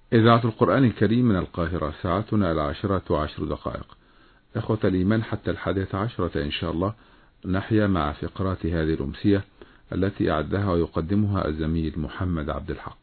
إذاعة القرآن الكريم من القاهرة، ساعتنا 10:10. إخوة الإيمان، حتى 11:00 إن شاء الله نحيا مع فقرات هذه الأمسية التي أعدها ويقدمها الزميل محمد عبد الحق.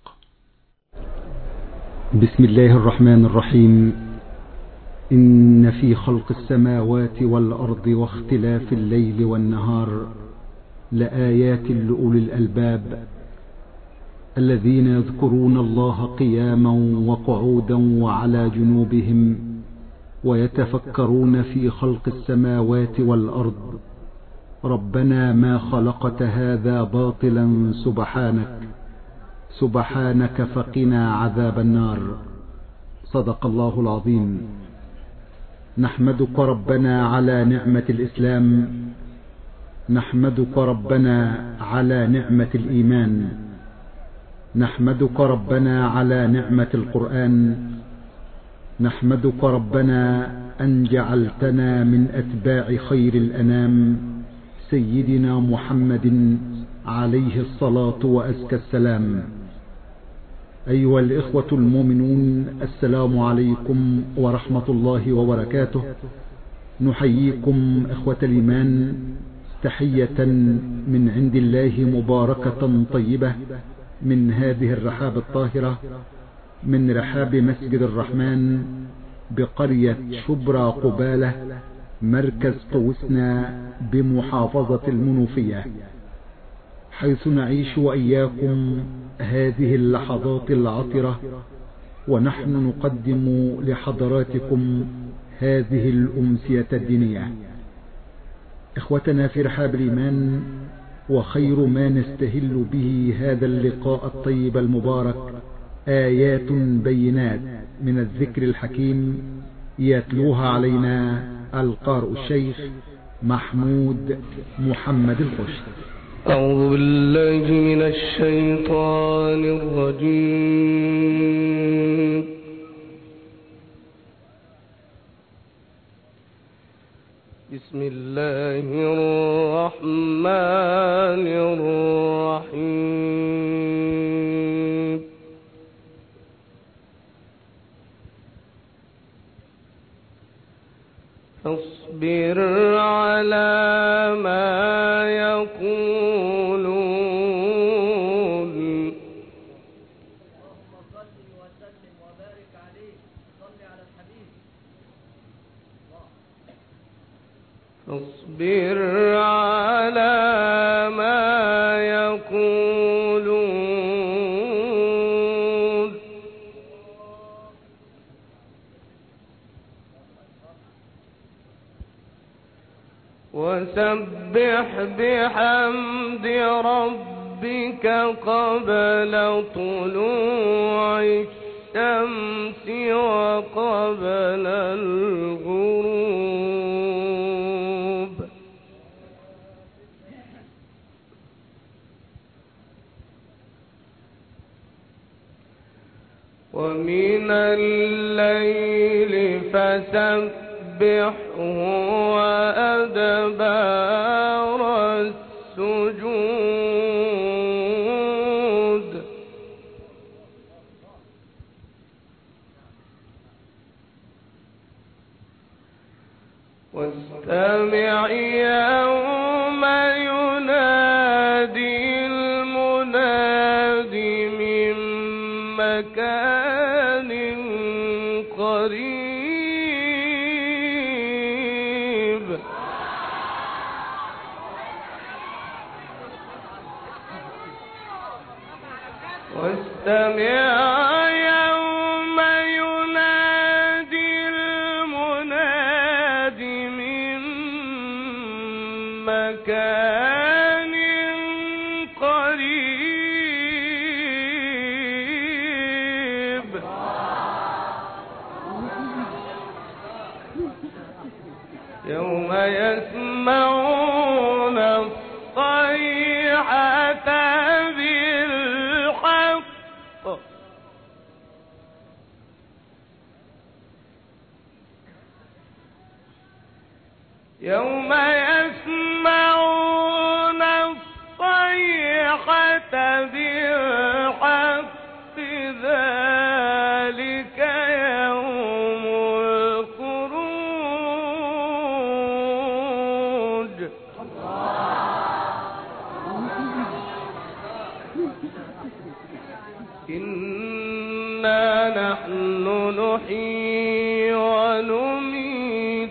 بسم الله الرحمن الرحيم. إن في خلق السماوات والأرض واختلاف الليل والنهار لآيات لأولي الألباب الذين يذكرون الله قياما وقعودا وعلى جنوبهم ويتفكرون في خلق السماوات والأرض ربنا ما خلقت هذا باطلا سبحانك فقنا عذاب النار. صدق الله العظيم. نحمدك ربنا على نعمة الإسلام، نحمدك ربنا على نعمة الإيمان، نحمدك ربنا على نعمة القرآن، نحمدك ربنا أن جعلتنا من أتباع خير الأنام سيدنا محمد عليه الصلاة وأزكى السلام. أيها الإخوة المؤمنون، السلام عليكم ورحمة الله وبركاته. نحييكم إخوة الإيمان تحية من عند الله مباركة طيبة من هذه الرحاب الطاهرة، من رحاب مسجد الرحمن بقرية شبرا قبالة، مركز قوسنا بمحافظة المنوفية، حيث نعيش وإياكم هذه اللحظات العطرة ونحن نقدم لحضراتكم هذه الأمسية الدينية. إخوتنا في رحاب الإيمان، وخير ما نستهل به هذا اللقاء الطيب المبارك آيات بينات من الذكر الحكيم يتلوها علينا القارئ الشيخ محمود محمد القشط. أعوذ بالله من الشيطان الرجيم. بسم الله الرحمن الرحيم. فاصبر على ما يقولون. اللهم صل وسلم وبارك عليه. صل على الحبيب. فاصبر على ما يقولون وسبح بحمد ربك قبل طلوع الشمس وقبل الغروب، ومن الليل فسبحه وأدبار السجود، واستمع يوم ينادي المناد من مكان قريب، واستمع يوم ينادي المناد من مكان قريب، يوم يسمعون الصيحة بالحق، يوم يسمعون الصيحة بالحق ذلك نحن نحيي ونميت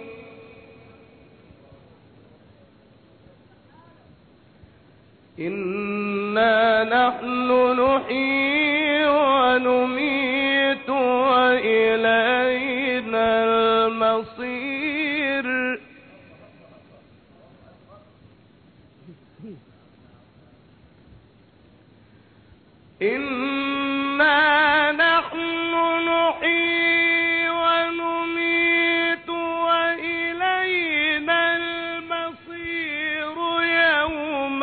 إنا نحن نحيي ونميت وإلينا المصير إنا نحن نحيي ونميت وإلينا المصير يوم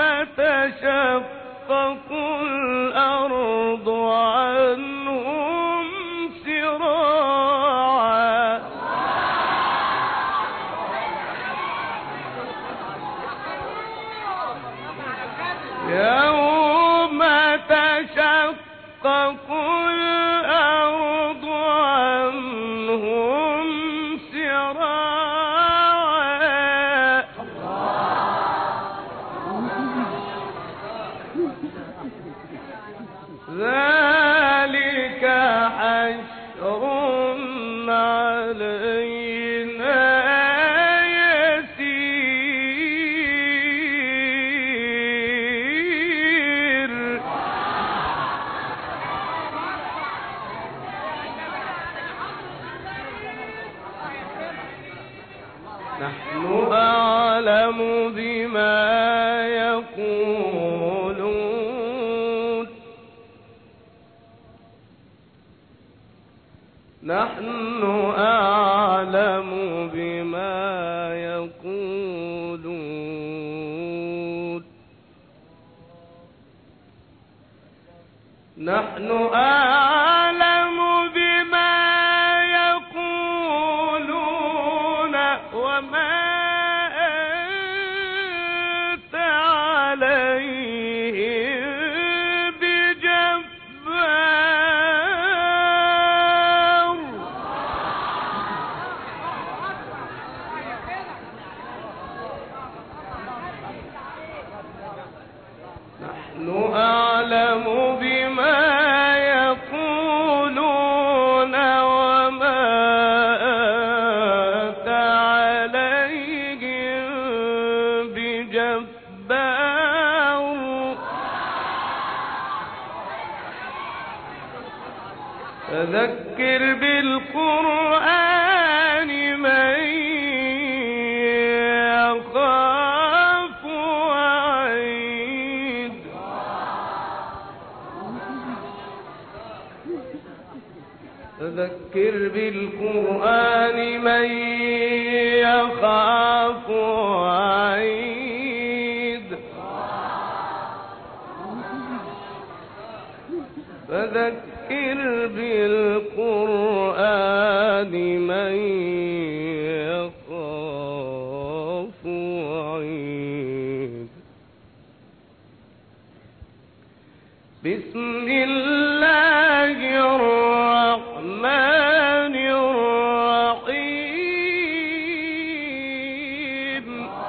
تشقق الأرض عنهم سراعا يوم تشقق الأرض عنهم سراعا ذلك حشر علينا يسير نحن أعلم بما يقولون نحن أعلم بما يقولون نحن أعلم بما يقولون وما أنت عليهم بجبار نحن أعلم بما يقولون وما أنت عليهم بجبار فذكر بالقرآن من يخاف وعيد فذكر بالقرآن من يخاف وعيد فذكر بالقرآن من يخاف وعيد بسم الله الرحمن الرحيم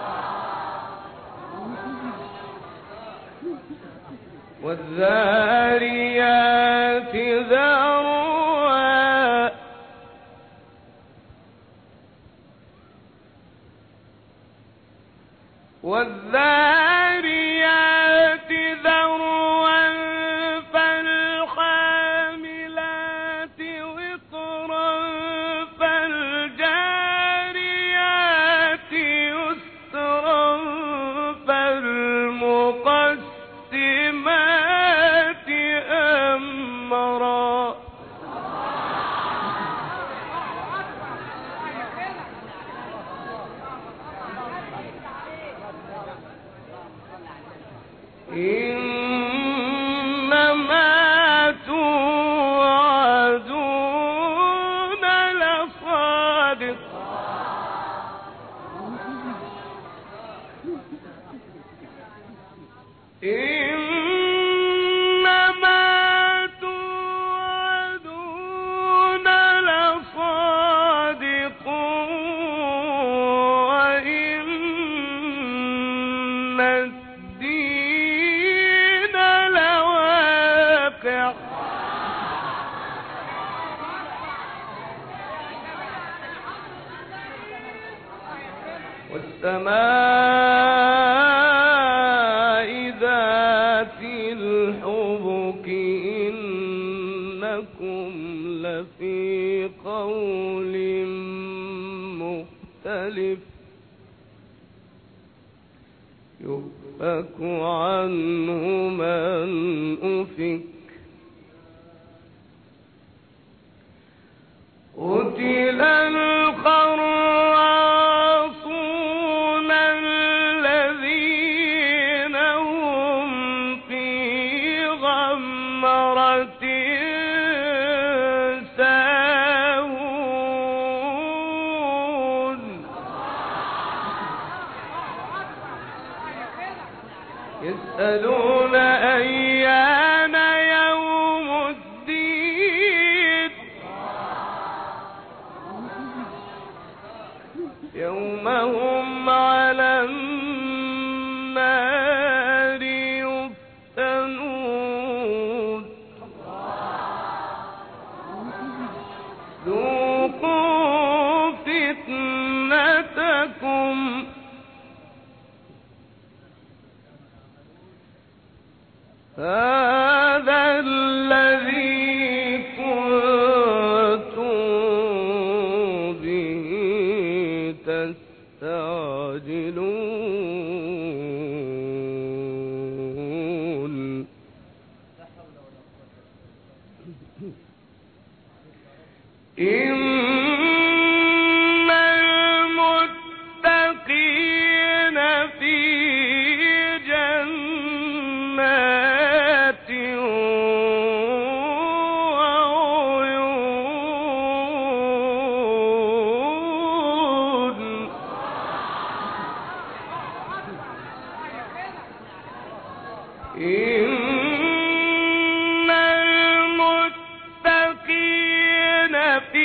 والذاريات ذروا والذاريات ذروا فالحاملات وقرا فالجاريات يسرا فالمقسمات أمرا إنما توعدون لصادق إنما توعدون لصادق وإن الدين لواقع والسماء ذات الحبك إنكم لفي قول مختلف يؤفك عنه من أفك قتل الخراصون الذين هم في غمرة ساهون يسألون أيان يوم الدين يوم هم على النار يفتنون ذوقوا فتنتكم هذا الذي كنتم به تستعجلون إن المتقين في جنات وعيون إن المتقين في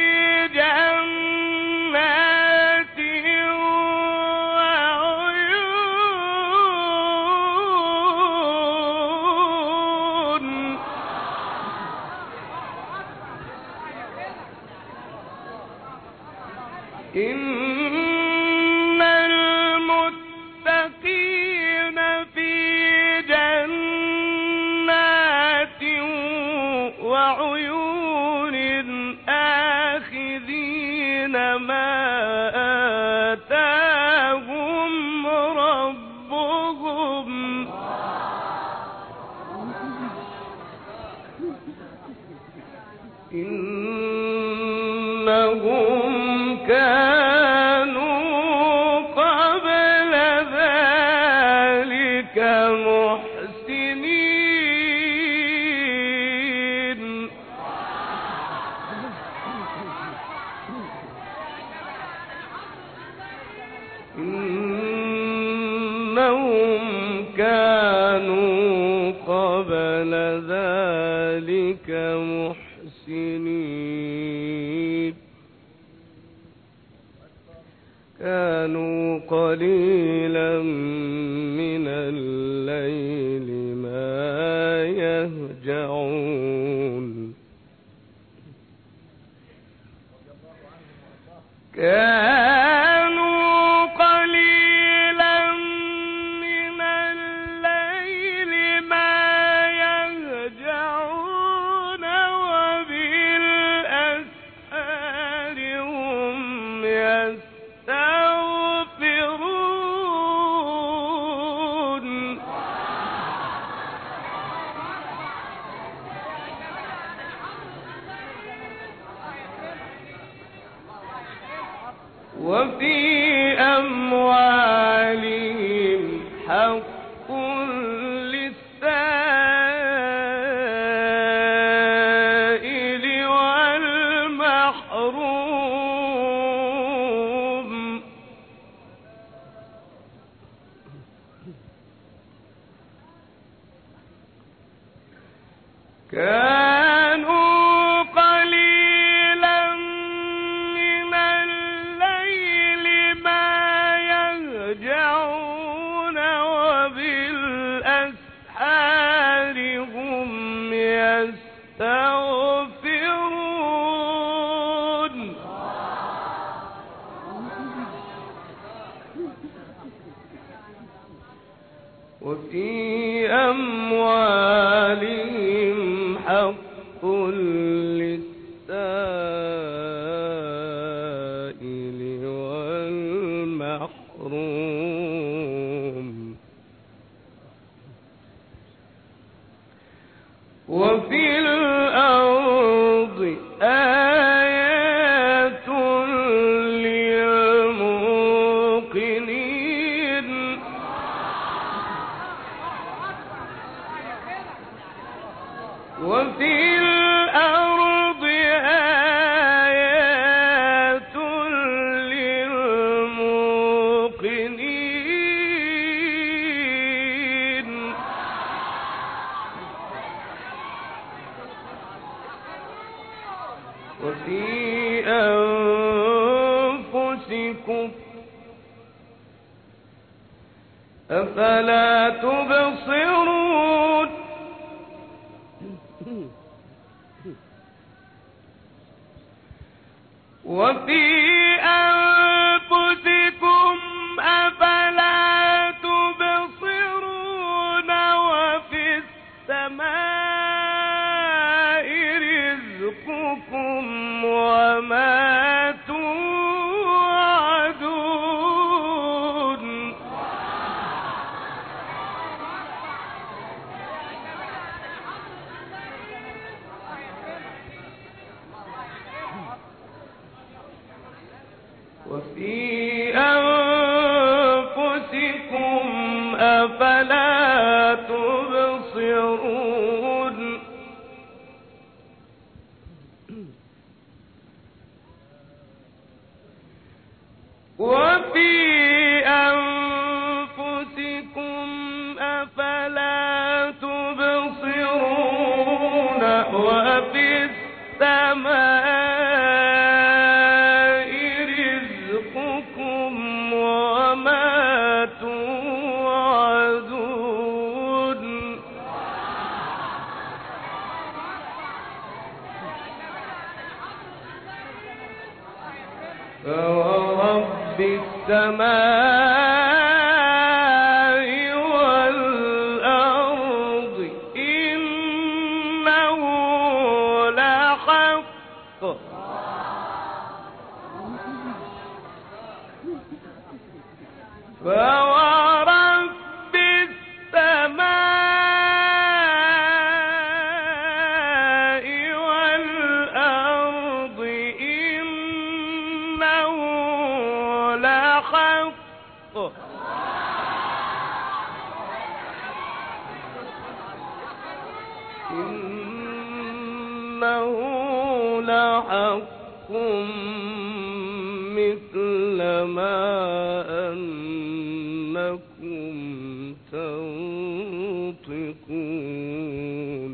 جنات وعيون إن المتقين في جنات وعيون آخذين ما آتاهم ربهم إنهم كانوا قبل ذلك محسنين إنهم كانوا قبل ذلك محسنين كانوا قليلا من الليل ما يهجعون كانوا قليلا من الليل ما يهجعون وبالأسحار هم يستغفرون وفي أموالهم حق للسائل والمحروم كانوا قليلا من الليل ما يهجعون وبالأسحار هم يستغفرون آيات للموقنين وفي الأرض آيات للموقنين وفي أنفسكم أفلا تبصرون وفي أنفسكم أفلا تبصرون وفي السماء رزقكم وما توعدون وفي أنفسكم أفلا تبصرون وفي أنفسكم أفلا تبصرون وفي السماء رزقكم وما توعدون فورب السماء والأرض إنه لحق فورب السماء والأرض إنه لحق إنه لحق مثل ما أنكم تنطقون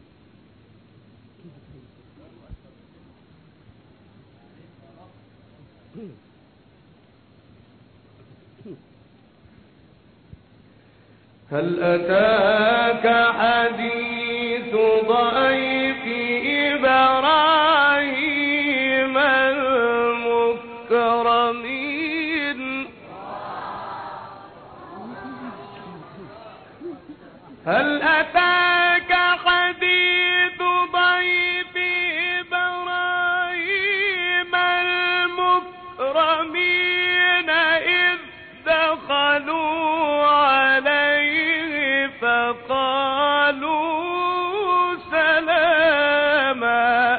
هل أتاك حديث ضيف إبراهيم المكرمين هل أتاك حديث ضيف إبراهيم المكرمين إذ دخلوا عليه فقالوا سلاما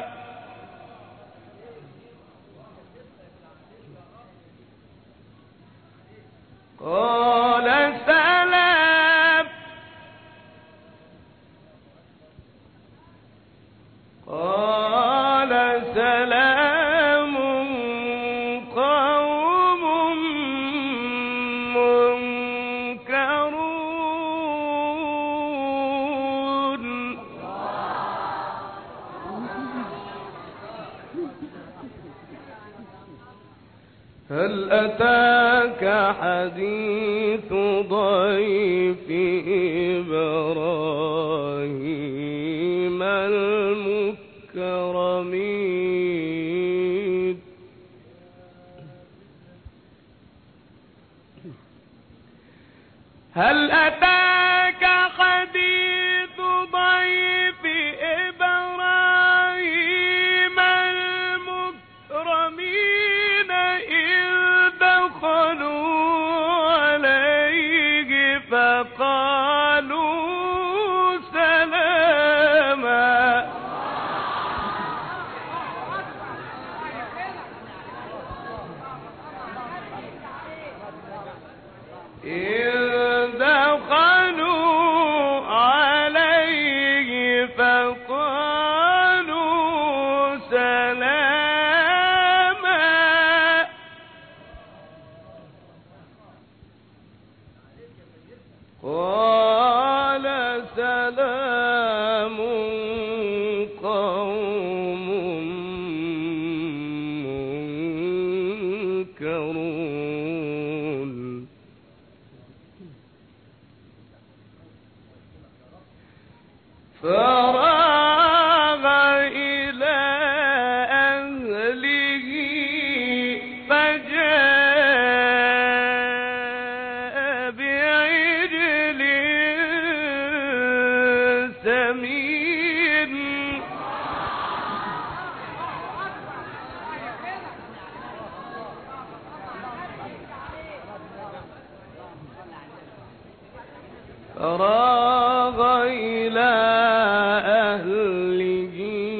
قال سلام قال سلام قوم منكرون هل أتاك حديث ضيف إبراهيم المكرمين هل أتاك حديث ضيف إبراهيم المكرمين إذ دخلوا عليه فقالوا سلاما يتفكرون فراغ إلى أهله فجاء بعجل سمين فراغ إلى أهله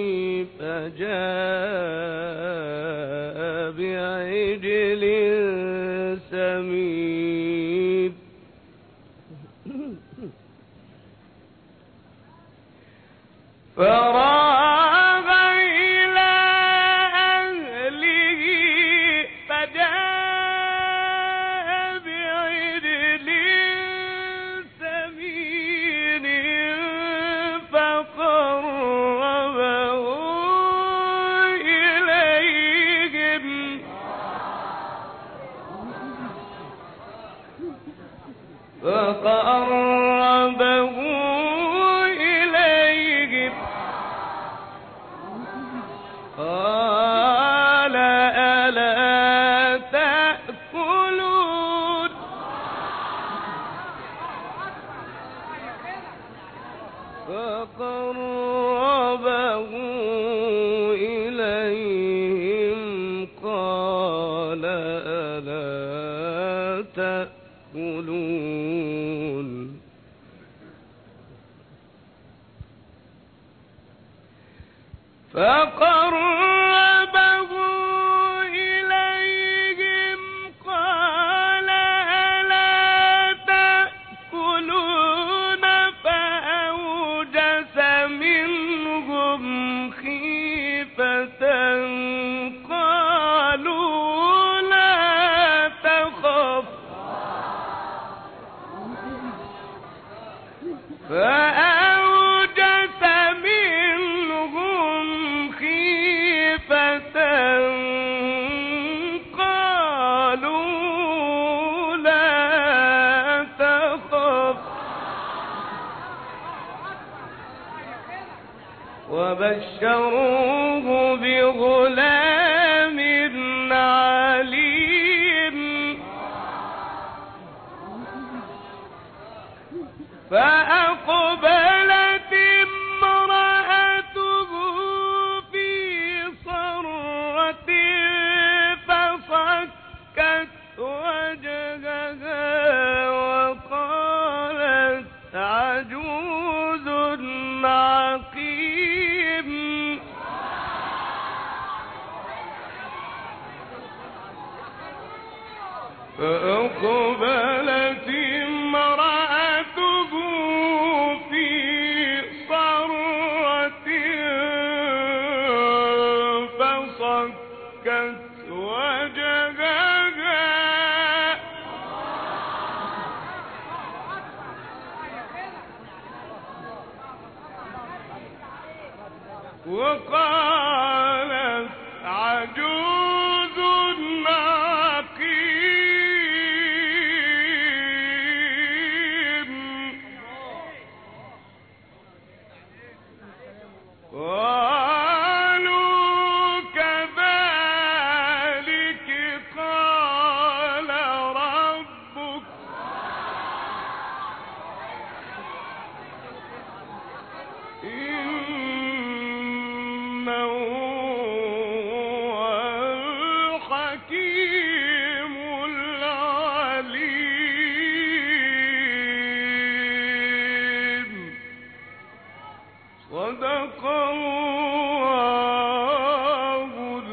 فجاء بعجل سمين فراغ إلى أهله فجاء بعجل سمين فقربه إليهم قال ألا تأكلون فقربه إليهم قال ألا تأكلون فقربه إليهم قال ألا تأكلون فأوجس منهم خيفة قالوا لا تخف فأوجس منهم خيفة قالوا لا تخف وبشروه بغلام عليم فأقبلت امرأته في صرة فصكت وجهها وقالت عجوز عقيم فأقبلت امرأته في صرة فصكت وجهها وقالت عجوز عقيم قالوا كذلك قال ربك إنه هو الحكيم العليم صدق الله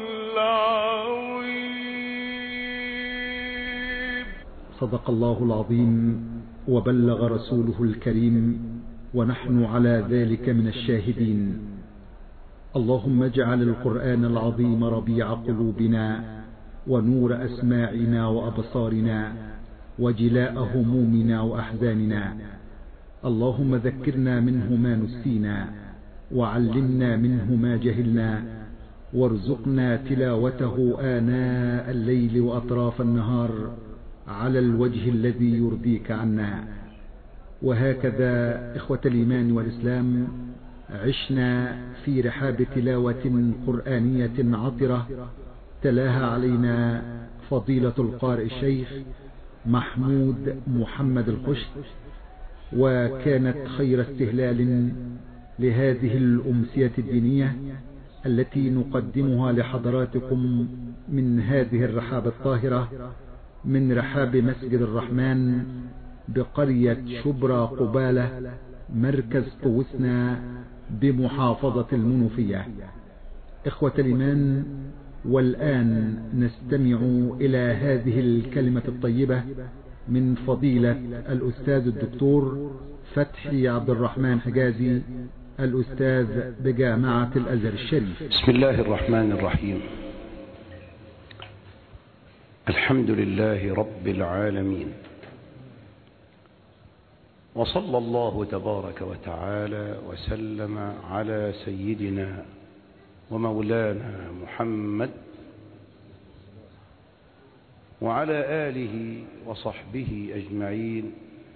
العظيم. صدق الله العظيم وبلغ رسوله الكريم ونحن على ذلك من الشاهدين. اللهم اجعل القرآن العظيم ربيع قلوبنا ونور أسماعنا وأبصارنا وجلاء همومنا وأحزاننا. اللهم ذكرنا منه ما نسينا وعلمنا منه ما جهلنا وارزقنا تلاوته آناء الليل وأطراف النهار على الوجه الذي يرضيك عنا. وهكذا إخوة الإيمان والإسلام عشنا في رحاب تلاوة قرآنية عطرة تلاها علينا فضيلة القارئ الشيخ محمود محمد القشط، وكانت خير استهلال لهذه الأمسية الدينية التي نقدمها لحضراتكم من هذه الرحاب الطاهرة، من رحاب مسجد الرحمن بقرية شبرا قبالة مركز طوسنا بمحافظة المنوفية. إخوة الإيمان، والآن نستمع إلى هذه الكلمة الطيبة من فضيلة الأستاذ الدكتور فتحي عبد الرحمن حجازي، الأستاذ بجامعة الأزهر الشريف. بسم الله الرحمن الرحيم. الحمد لله رب العالمين، وصلى الله تبارك وتعالى وسلم على سيدنا ومولانا محمد وعلى آله وصحبه أجمعين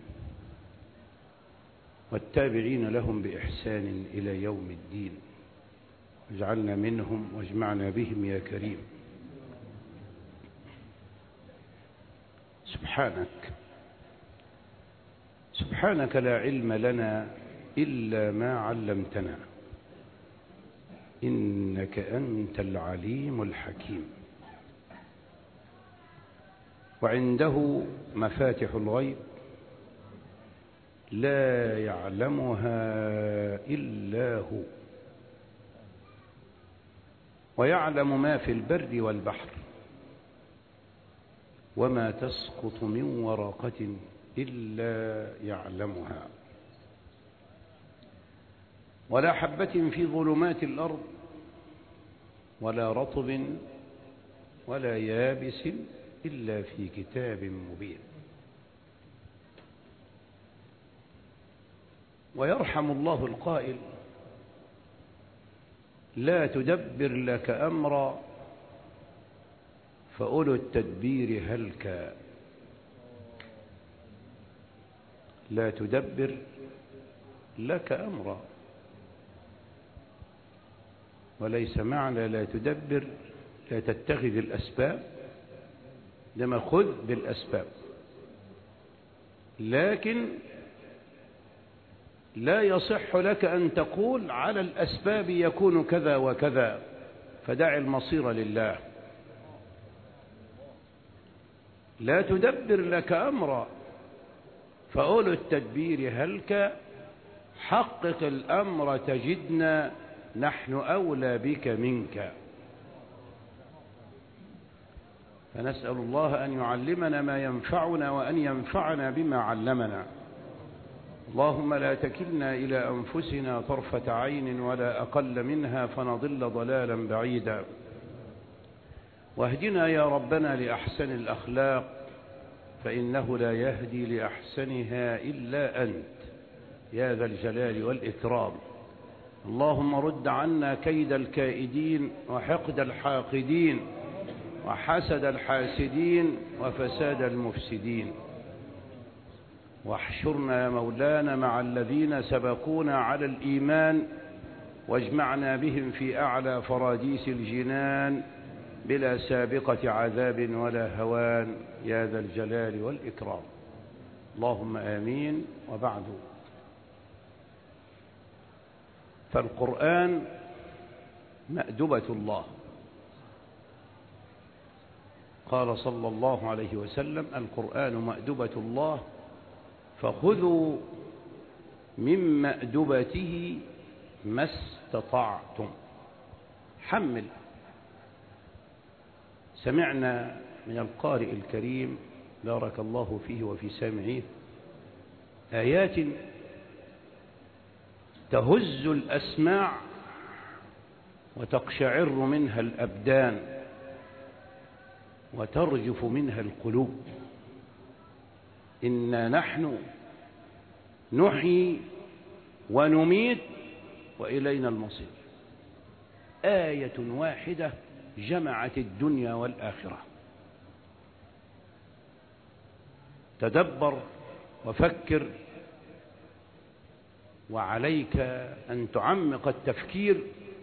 والتابعين لهم بإحسان إلى يوم الدين. اجعلنا منهم واجمعنا بهم يا كريم. سبحانك لا علم لنا إلا ما علمتنا، إنك أنت العليم الحكيم. وعنده مفاتح الغيب لا يعلمها إلا هو، ويعلم ما في البر والبحر، وما تسقط من ورقة إلا يعلمها، ولا حبة في ظلمات الأرض، ولا رطب ولا يابس إلا في كتاب مبين. ويرحم الله القائل: لا تدبر لك أمرا فأولو التدبير هلكا. لا تدبر لك أمرا، وليس معنى لا تدبر لا تتخذ الأسباب، لما خذ بالأسباب، لكن لا يصح لك أن تقول على الأسباب يكون كذا وكذا، فدع المصير لله. لا تدبر لك أمرا فأولو التدبير هلك، حقق الأمر تجدنا نحن أولى بك منك. فنسأل الله أن يعلمنا ما ينفعنا وأن ينفعنا بما علمنا. اللهم لا تكلنا إلى أنفسنا طرفة عين ولا أقل منها فنضل ضلالا بعيدا. واهدنا يا ربنا لأحسن الأخلاق، فإنه لا يهدي لأحسنها إلا أنت يا ذا الجلال والإكرام. اللهم رد عنا كيد الكائدين وحقد الحاقدين وحسد الحاسدين وفساد المفسدين. واحشرنا يا مولانا مع الذين سبقونا على الإيمان، واجمعنا بهم في أعلى فراديس الجنان بلا سابقة عذاب ولا هوان يا ذا الجلال والإكرام. اللهم آمين. وبعد، فالقرآن مأدبة الله. قال صلى الله عليه وسلم: القرآن مأدبة الله، فخذوا من مأدبته ما استطعتم. حمل. سمعنا من القارئ الكريم بارك الله فيه وفي سامعيه آيات تهز الأسماع وتقشعر منها الأبدان وترجف منها القلوب. إنا نحن نحيي ونميت وإلينا المصير. آية واحدة جمعت الدنيا والآخرة. تدبر وفكر، وعليك أن تعمق التفكير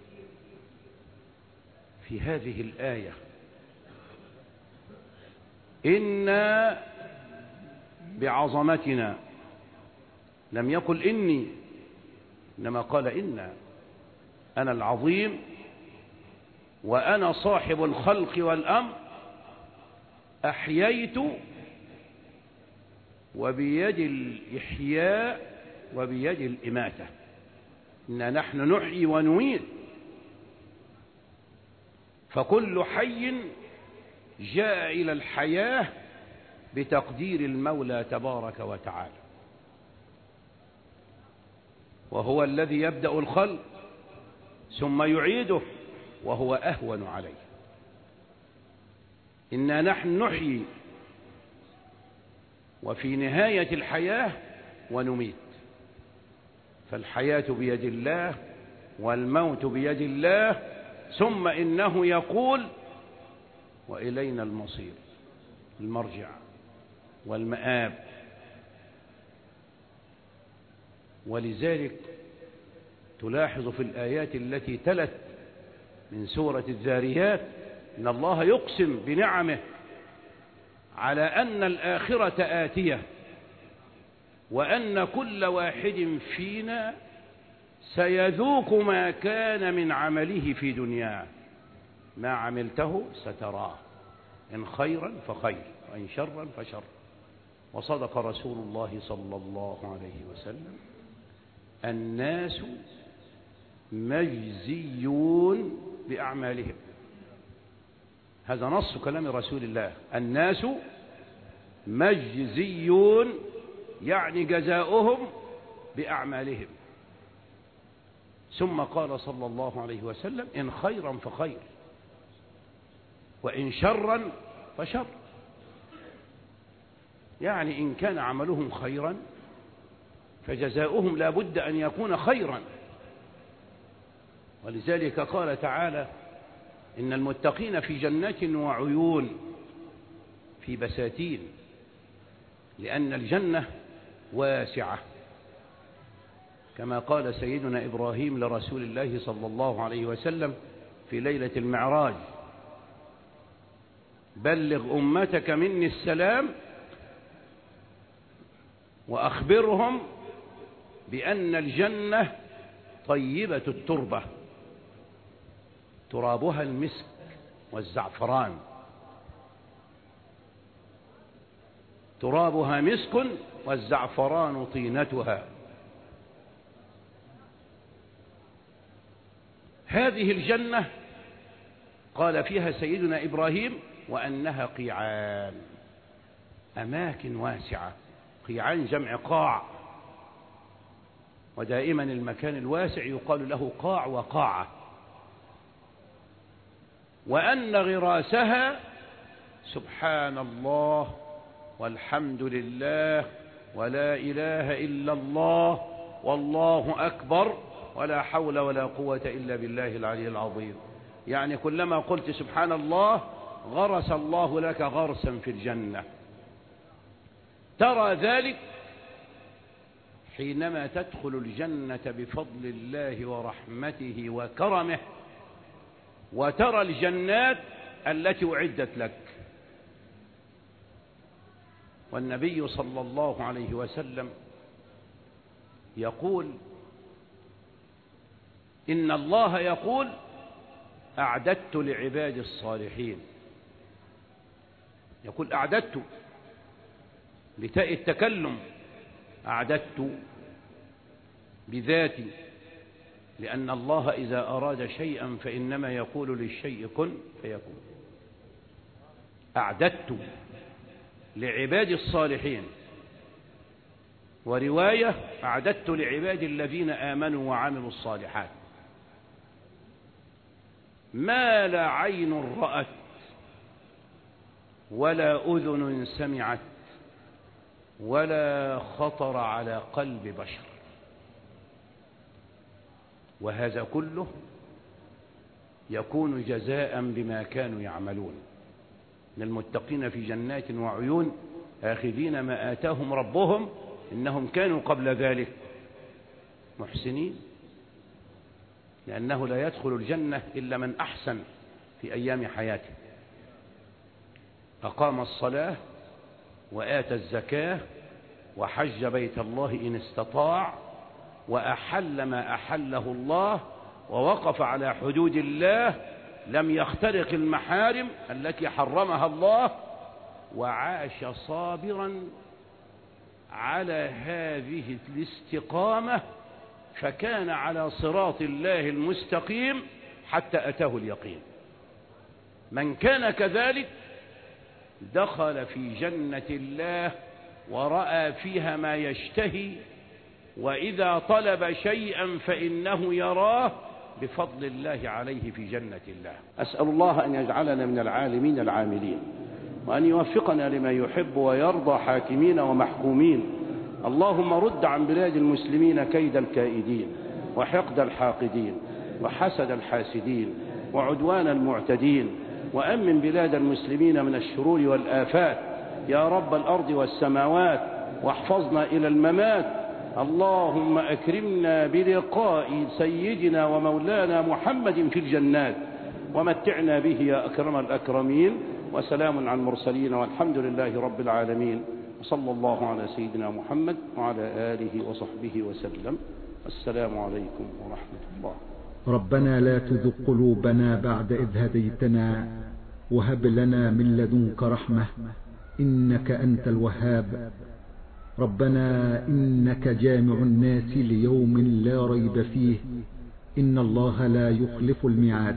في هذه الآية. إنا بعظمتنا، لم يقل إني، إنما قال إنا، أنا العظيم وأنا صاحب الخلق والأمر، أحييت وبيد الإحياء وبيد الإماتة، إنا نحن نحيي ونميت، فكل حي جاء إلى الحياة بتقدير المولى تبارك وتعالى، وهو الذي يبدأ الخلق ثم يعيده وهو أهون عليه. إنا نحن نحيي وفي نهاية الحياة ونميت، فالحياة بيد الله والموت بيد الله، ثم إنه يقول وإلينا المصير، المرجع والمآب. ولذلك تلاحظ في الآيات التي تلت من سورة الذاريات إن الله يقسم بنعمه على أن الآخرة آتية، وأن كل واحد فينا سيذوق ما كان من عمله في دنياه، ما عملته ستراه، إن خيرا فخير وإن شرا فشر. وصدق رسول الله صلى الله عليه وسلم: الناس مجزيون بأعمالهم. هذا نص كلام رسول الله، الناس مجزيون، يعني جزاؤهم بأعمالهم. ثم قال صلى الله عليه وسلم: إن خيرا فخير وإن شرا فشر، يعني إن كان عملهم خيرا فجزاؤهم لا بد أن يكون خيرا. ولذلك قال تعالى: إن المتقين في جنات وعيون، في بساتين، لأن الجنة واسعة، كما قال سيدنا إبراهيم لرسول الله صلى الله عليه وسلم في ليلة المعراج: بلغ أمتك مني السلام وأخبرهم بأن الجنة طيبة التربة، ترابها المسك والزعفران، ترابها مسك والزعفران طينتها. هذه الجنة قال فيها سيدنا إبراهيم: وأنها قيعان، أماكن واسعة. قيعان جمع قاع، ودائما المكان الواسع يقال له قاع وقاعة. وأن غراسها سبحان الله والحمد لله ولا إله إلا الله والله أكبر ولا حول ولا قوة إلا بالله العلي العظيم. يعني كلما قلت سبحان الله غرس الله لك غرسا في الجنة. ترى ذلك حينما تدخل الجنة بفضل الله ورحمته وكرمه، وترى الجنات التي أعدت لك. والنبي صلى الله عليه وسلم يقول: إن الله يقول: أعددت لعبادي الصالحين. يقول أعددت بتاء التكلم، أعددت بذاتي، لأن الله إذا أراد شيئا فإنما يقول للشيء كن فيكون. أعددت لعبادي الصالحين. ورواية: أعددت لعبادي الذين آمنوا وعملوا الصالحات ما لا عين رأت ولا أذن سمعت ولا خطر على قلب بشر. وهذا كله يكون جزاء بما كانوا يعملون. إن المتقين في جنات وعيون آخذين ما آتاهم ربهم إنهم كانوا قبل ذلك محسنين، لأنه لا يدخل الجنة إلا من أحسن في أيام حياته، أقام الصلاة وآتى الزكاة وحج بيت الله إن استطاع وأحل ما أحله الله ووقف على حدود الله، لم يخترق المحارم التي حرمها الله، وعاش صابرا على هذه الاستقامة، فكان على صراط الله المستقيم حتى أتاه اليقين. من كان كذلك دخل في جنة الله ورأى فيها ما يشتهي، وإذا طلب شيئا فإنه يراه بفضل الله عليه في جنة الله. أسأل الله أن يجعلنا من العالمين العاملين، وأن يوفقنا لما يحب ويرضى حاكمين ومحكومين. اللهم رد عن بلاد المسلمين كيد الكائدين وحقد الحاقدين وحسد الحاسدين وعدوان المعتدين، وأمن بلاد المسلمين من الشرور والآفات يا رب الأرض والسماوات، واحفظنا إلى الممات. اللهم أكرمنا بلقاء سيدنا ومولانا محمد في الجنات، ومتعنا به يا أكرم الأكرمين. وسلام على المرسلين والحمد لله رب العالمين، وصلى الله على سيدنا محمد وعلى آله وصحبه وسلم. السلام عليكم ورحمة الله. ربنا لا تزغ قلوبنا بعد إذ هديتنا وهب لنا من لدنك رحمة إنك أنت الوهاب. ربنا إنك جامع الناس ليوم لا ريب فيه إن الله لا يخلف الميعاد.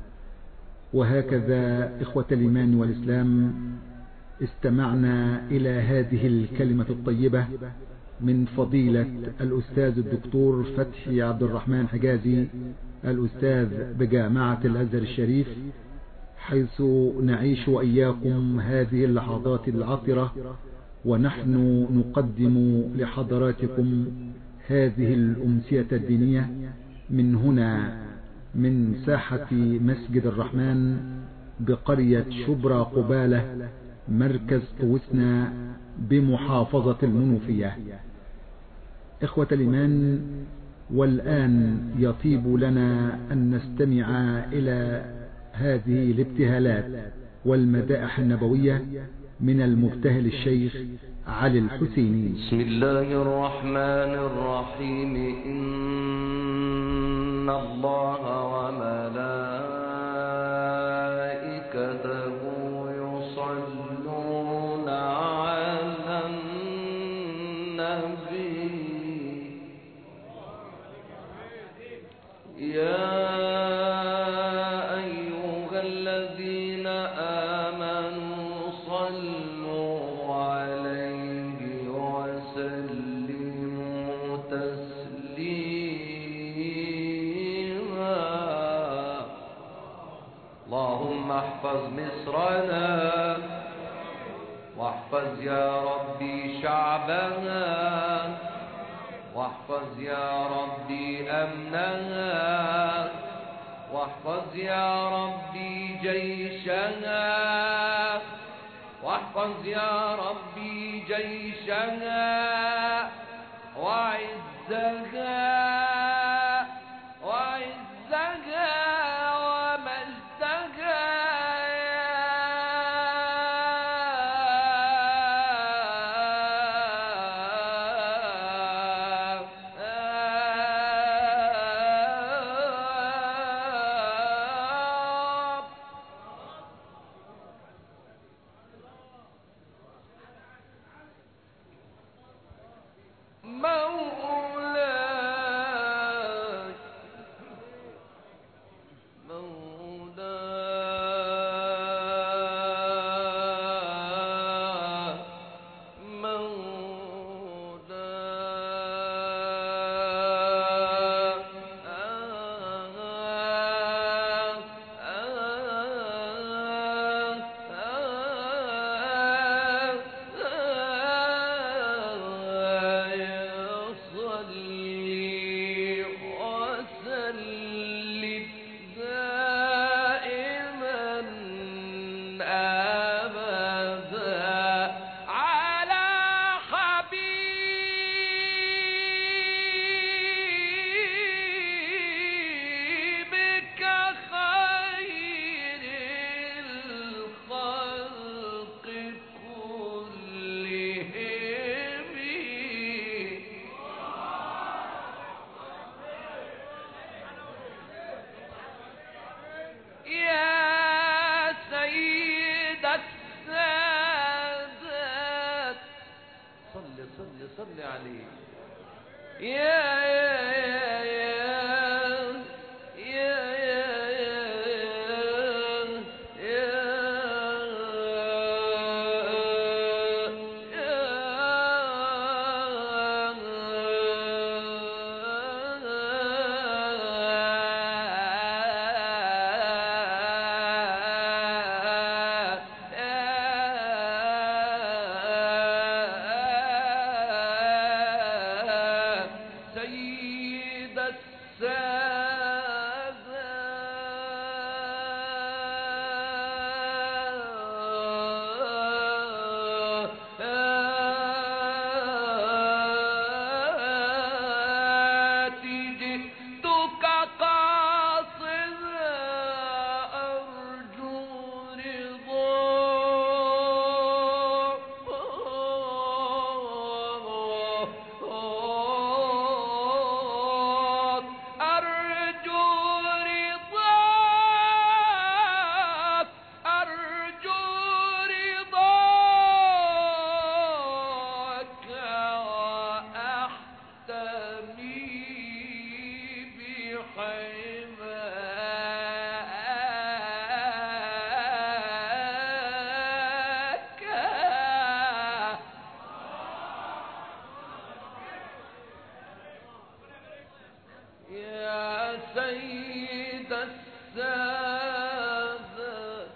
وهكذا إخوة الإيمان والإسلام استمعنا إلى هذه الكلمة الطيبة من فضيلة الأستاذ الدكتور فتحي عبد الرحمن حجازي، الأستاذ بجامعة الأزهر الشريف، حيث نعيش وإياكم هذه اللحظات العطرة ونحن نقدم لحضراتكم هذه الأمسية الدينية من هنا من ساحة مسجد الرحمن بقرية شبرا قبالة مركز طوسنا بمحافظة المنوفية. إخوة الإيمان، والآن يطيب لنا أن نستمع إلى هذه الابتهالات والمدائح النبوية من المبتهل الشيخ علي الحسيني. بسم الله الرحمن الرحيم. إن الله وملائكته يصلون على النبي يا أيها الذين آمنوا صلوا عليه وسلموا تسليما. اللهم احفظ مصرنا واحفظ يا ربي شعبنا، واحفظ يا ربي أمنها، واحفظ يا ربي جيشنا، واحفظ يا ربي جيشنا وعزها مولانا صل عليه. يا سيد السادة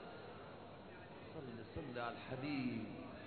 صل على الحبيب.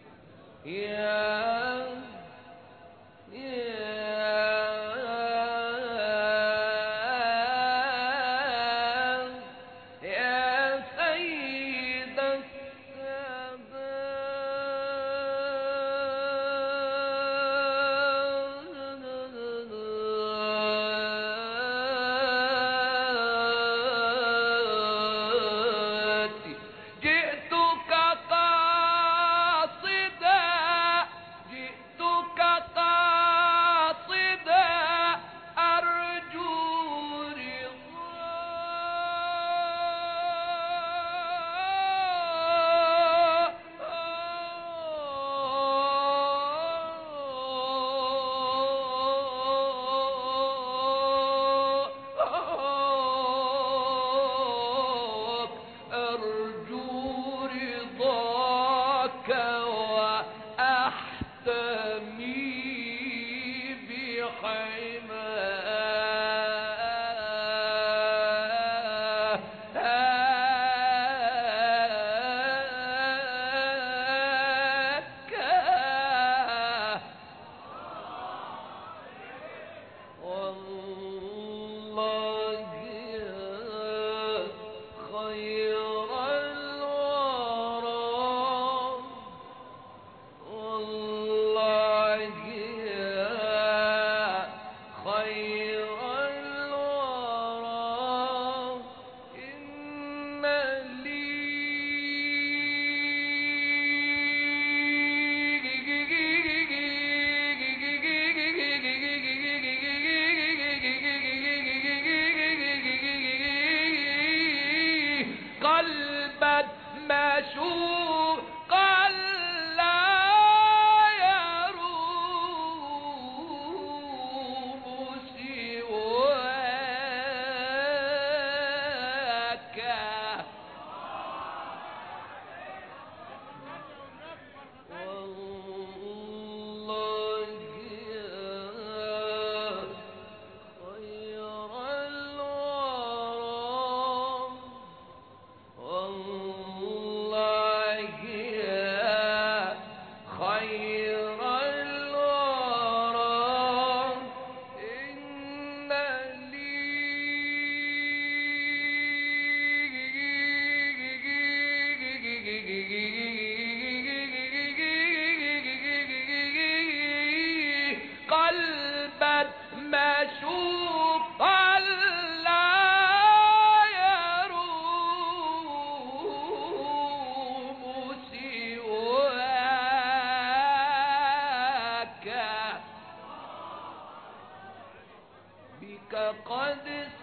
قد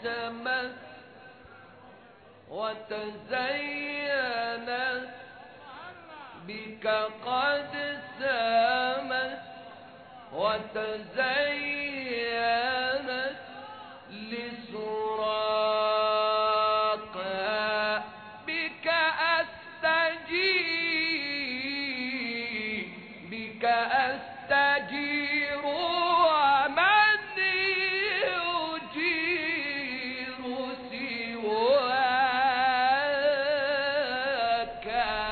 سمت وتزينت بك قد سمت وتزينت لسراقها بك أستجير ومن يجير سواك.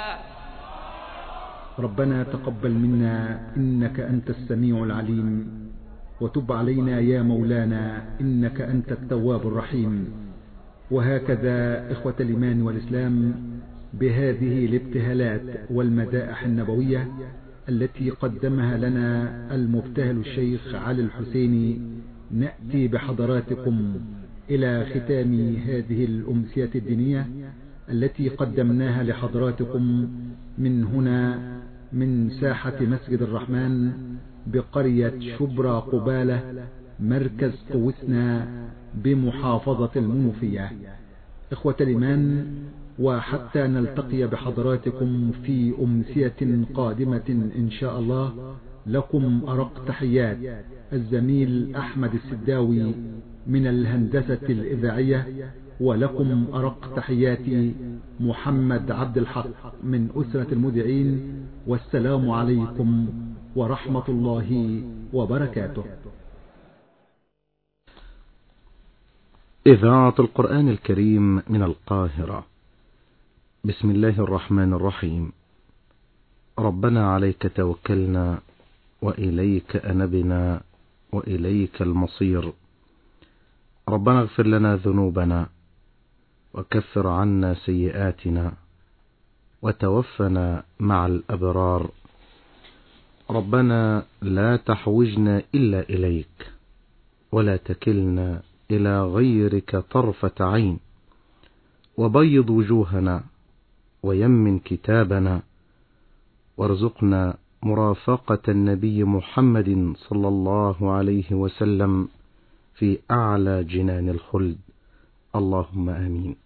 ربنا تقبل منا إنك أنت السميع العليم، وتب علينا يا مولانا إنك أنت التواب الرحيم. وهكذا إخوة الإيمان والإسلام، بهذه الابتهالات والمدائح النبوية التي قدمها لنا المبتهل الشيخ علي الحسيني، نأتي بحضراتكم إلى ختام هذه الأمسية الدينية التي قدمناها لحضراتكم من هنا من ساحة مسجد الرحمن بقرية شبرا قبالة، مركز قوسنا بمحافظة المنوفية. إخوة الإيمان، وحتى نلتقي بحضراتكم في أمسية قادمة إن شاء الله، لكم أرق تحيات الزميل أحمد السداوي من الهندسة الإذاعية، ولكم أرق تحياتي محمد عبد الحق من أسرة المذيعين. والسلام عليكم ورحمة الله وبركاته. إذاعة القرآن الكريم من القاهرة. بسم الله الرحمن الرحيم. ربنا عليك توكلنا وإليك أنبنا وإليك المصير. ربنا اغفر لنا ذنوبنا وكفر عنا سيئاتنا وتوفنا مع الأبرار. ربنا لا تحوجنا إلا إليك ولا تكلنا إلى غيرك طرفة عين، وبيض وجوهنا ويمن كتابنا، وارزقنا مرافقة النبي محمد صلى الله عليه وسلم في أعلى جنان الخلد. اللهم آمين.